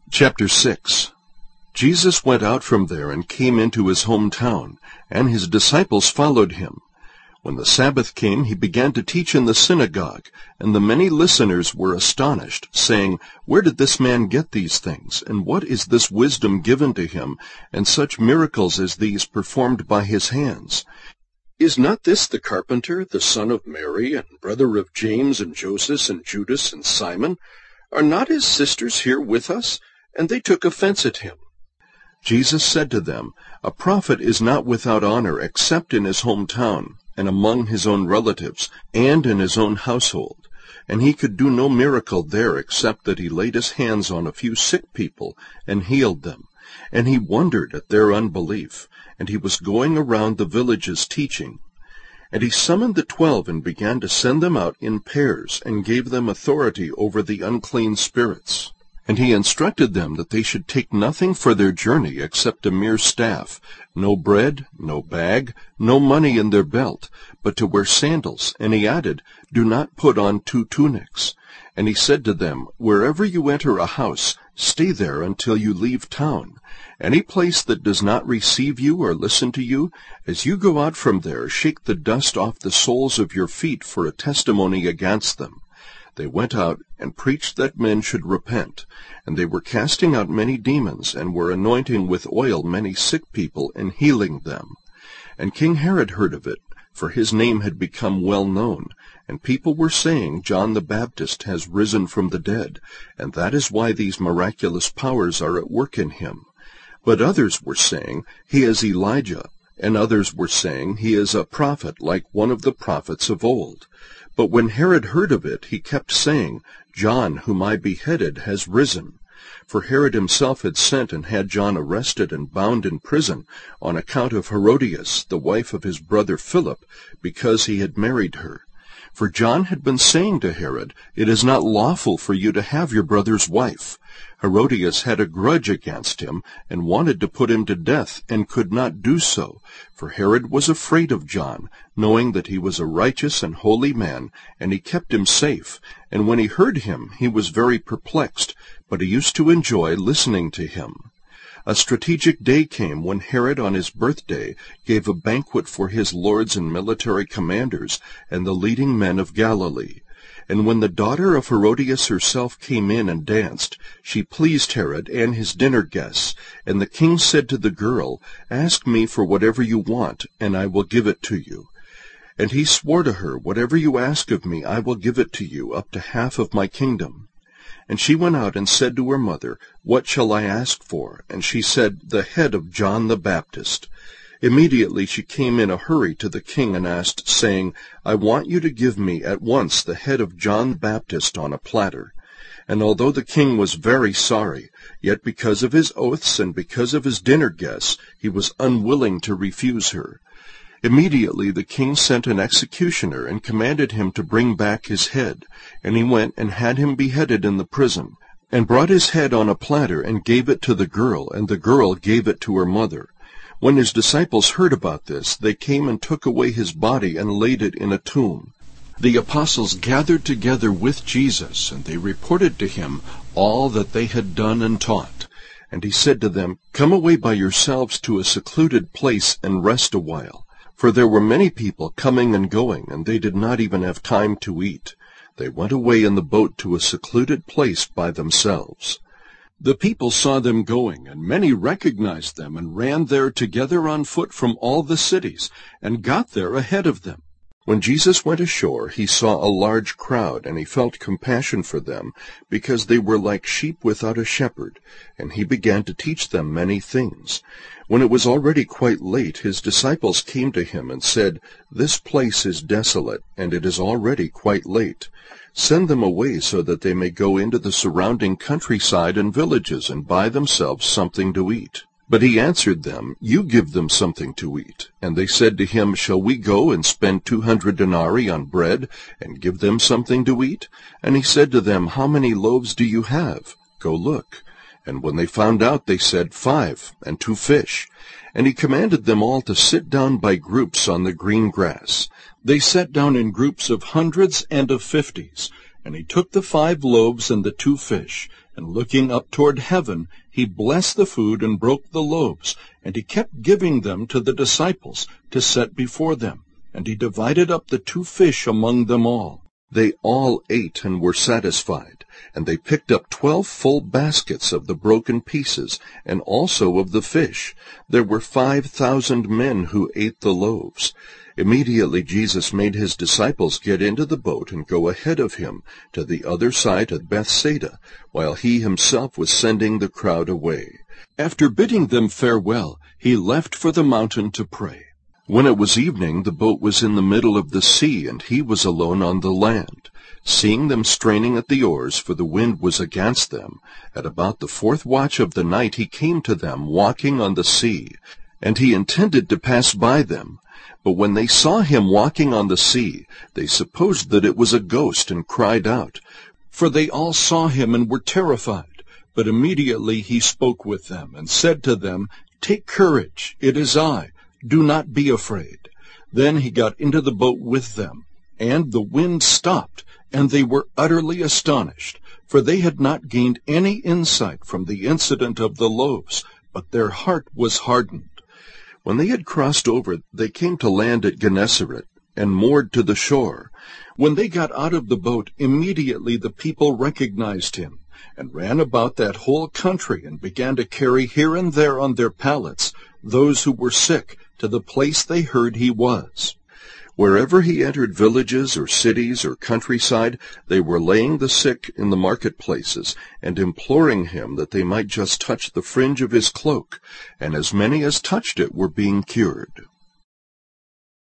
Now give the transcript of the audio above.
Chapter 6. Jesus went out from there and came into his hometown, and his disciples followed him. When the Sabbath came, he began to teach in the synagogue, and the many listeners were astonished, saying, "Where did this man get these things? And what is this wisdom given to him, and such miracles as these performed by his hands? Is not this the carpenter, the son of Mary, and brother of James and Joseph and Judas and Simon? Are not his sisters here with us?" And they took offense at him. Jesus said to them, "A prophet is not without honor except in his hometown, and among his own relatives, and in his own household." And he could do no miracle there except that he laid his hands on a few sick people and healed them. And he wondered at their unbelief, and he was going around the villages teaching. And he summoned the 12 and began to send them out in pairs, and gave them authority over the unclean spirits. And he instructed them that they should take nothing for their journey except a mere staff, no bread, no bag, no money in their belt, but to wear sandals. And he added, "Do not put on 2 tunics. And he said to them, "Wherever you enter a house, stay there until you leave town. Any place that does not receive you or listen to you, as you go out from there, shake the dust off the soles of your feet for a testimony against them." They went out and preached that men should repent, and they were casting out many demons, and were anointing with oil many sick people, and healing them. And King Herod heard of it, for his name had become well known, and people were saying, "John the Baptist has risen from the dead, and that is why these miraculous powers are at work in him." But others were saying, "He is Elijah," and others were saying, "He is a prophet like one of the prophets of old." But when Herod heard of it, he kept saying, "John, whom I beheaded, has risen." For Herod himself had sent and had John arrested and bound in prison on account of Herodias, the wife of his brother Philip, because he had married her. For John had been saying to Herod, "It is not lawful for you to have your brother's wife." Herodias had a grudge against him, and wanted to put him to death, and could not do so, for Herod was afraid of John, knowing that he was a righteous and holy man, and he kept him safe. And when he heard him, he was very perplexed, but he used to enjoy listening to him. A strategic day came when Herod on his birthday gave a banquet for his lords and military commanders and the leading men of Galilee. And when the daughter of Herodias herself came in and danced, she pleased Herod and his dinner guests. And the king said to the girl, "Ask me for whatever you want, and I will give it to you." And he swore to her, "Whatever you ask of me, I will give it to you, up to half of my kingdom." And she went out and said to her mother, "What shall I ask for?" And she said, "The head of John the Baptist." Immediately she came in a hurry to the king and asked, saying, "I want you to give me at once the head of John the Baptist on a platter." And although the king was very sorry, yet because of his oaths and because of his dinner guests, he was unwilling to refuse her. Immediately the king sent an executioner and commanded him to bring back his head. And he went and had him beheaded in the prison, and brought his head on a platter and gave it to the girl, and the girl gave it to her mother. When his disciples heard about this, they came and took away his body and laid it in a tomb. The apostles gathered together with Jesus, and they reported to him all that they had done and taught. And he said to them, "Come away by yourselves to a secluded place and rest a while." For there were many people coming and going, and they did not even have time to eat. They went away in the boat to a secluded place by themselves. The people saw them going, and many recognized them, and ran there together on foot from all the cities, and got there ahead of them. When Jesus went ashore, he saw a large crowd, and he felt compassion for them, because they were like sheep without a shepherd, and he began to teach them many things. When it was already quite late, his disciples came to him and said, "This place is desolate, and it is already quite late. Send them away so that they may go into the surrounding countryside and villages and buy themselves something to eat." But he answered them, "You give them something to eat." And they said to him, "Shall we go and spend 200 denarii on bread and give them something to eat?" And he said to them, "How many loaves do you have? Go look." And when they found out, they said, 5, and 2 fish. And he commanded them all to sit down by groups on the green grass. They sat down in groups of hundreds and of 50s. And he took the 5 loaves and the 2 fish, and looking up toward heaven, he blessed the food and broke the loaves, and he kept giving them to the disciples to set before them. And he divided up the 2 fish among them all. They all ate and were satisfied, and they picked up 12 full baskets of the broken pieces, and also of the fish. There were 5,000 men who ate the loaves. Immediately Jesus made his disciples get into the boat and go ahead of him to the other side of Bethsaida, while he himself was sending the crowd away. After bidding them farewell, he left for the mountain to pray. When it was evening, the boat was in the middle of the sea, and he was alone on the land. Seeing them straining at the oars, for the wind was against them, at about the 4th watch of the night he came to them, walking on the sea. And he intended to pass by them. But when they saw him walking on the sea, they supposed that it was a ghost, and cried out. For they all saw him and were terrified. But immediately he spoke with them, and said to them, "Take courage, it is I. Do not be afraid." Then he got into the boat with them, and the wind stopped, and they were utterly astonished, for they had not gained any insight from the incident of the loaves, but their heart was hardened. When they had crossed over, they came to land at Gennesaret, and moored to the shore. When they got out of the boat, immediately the people recognized him, and ran about that whole country, and began to carry here and there on their pallets those who were sick, to the place they heard he was. Wherever he entered villages or cities or countryside, they were laying the sick in the marketplaces, and imploring him that they might just touch the fringe of his cloak, and as many as touched it were being cured.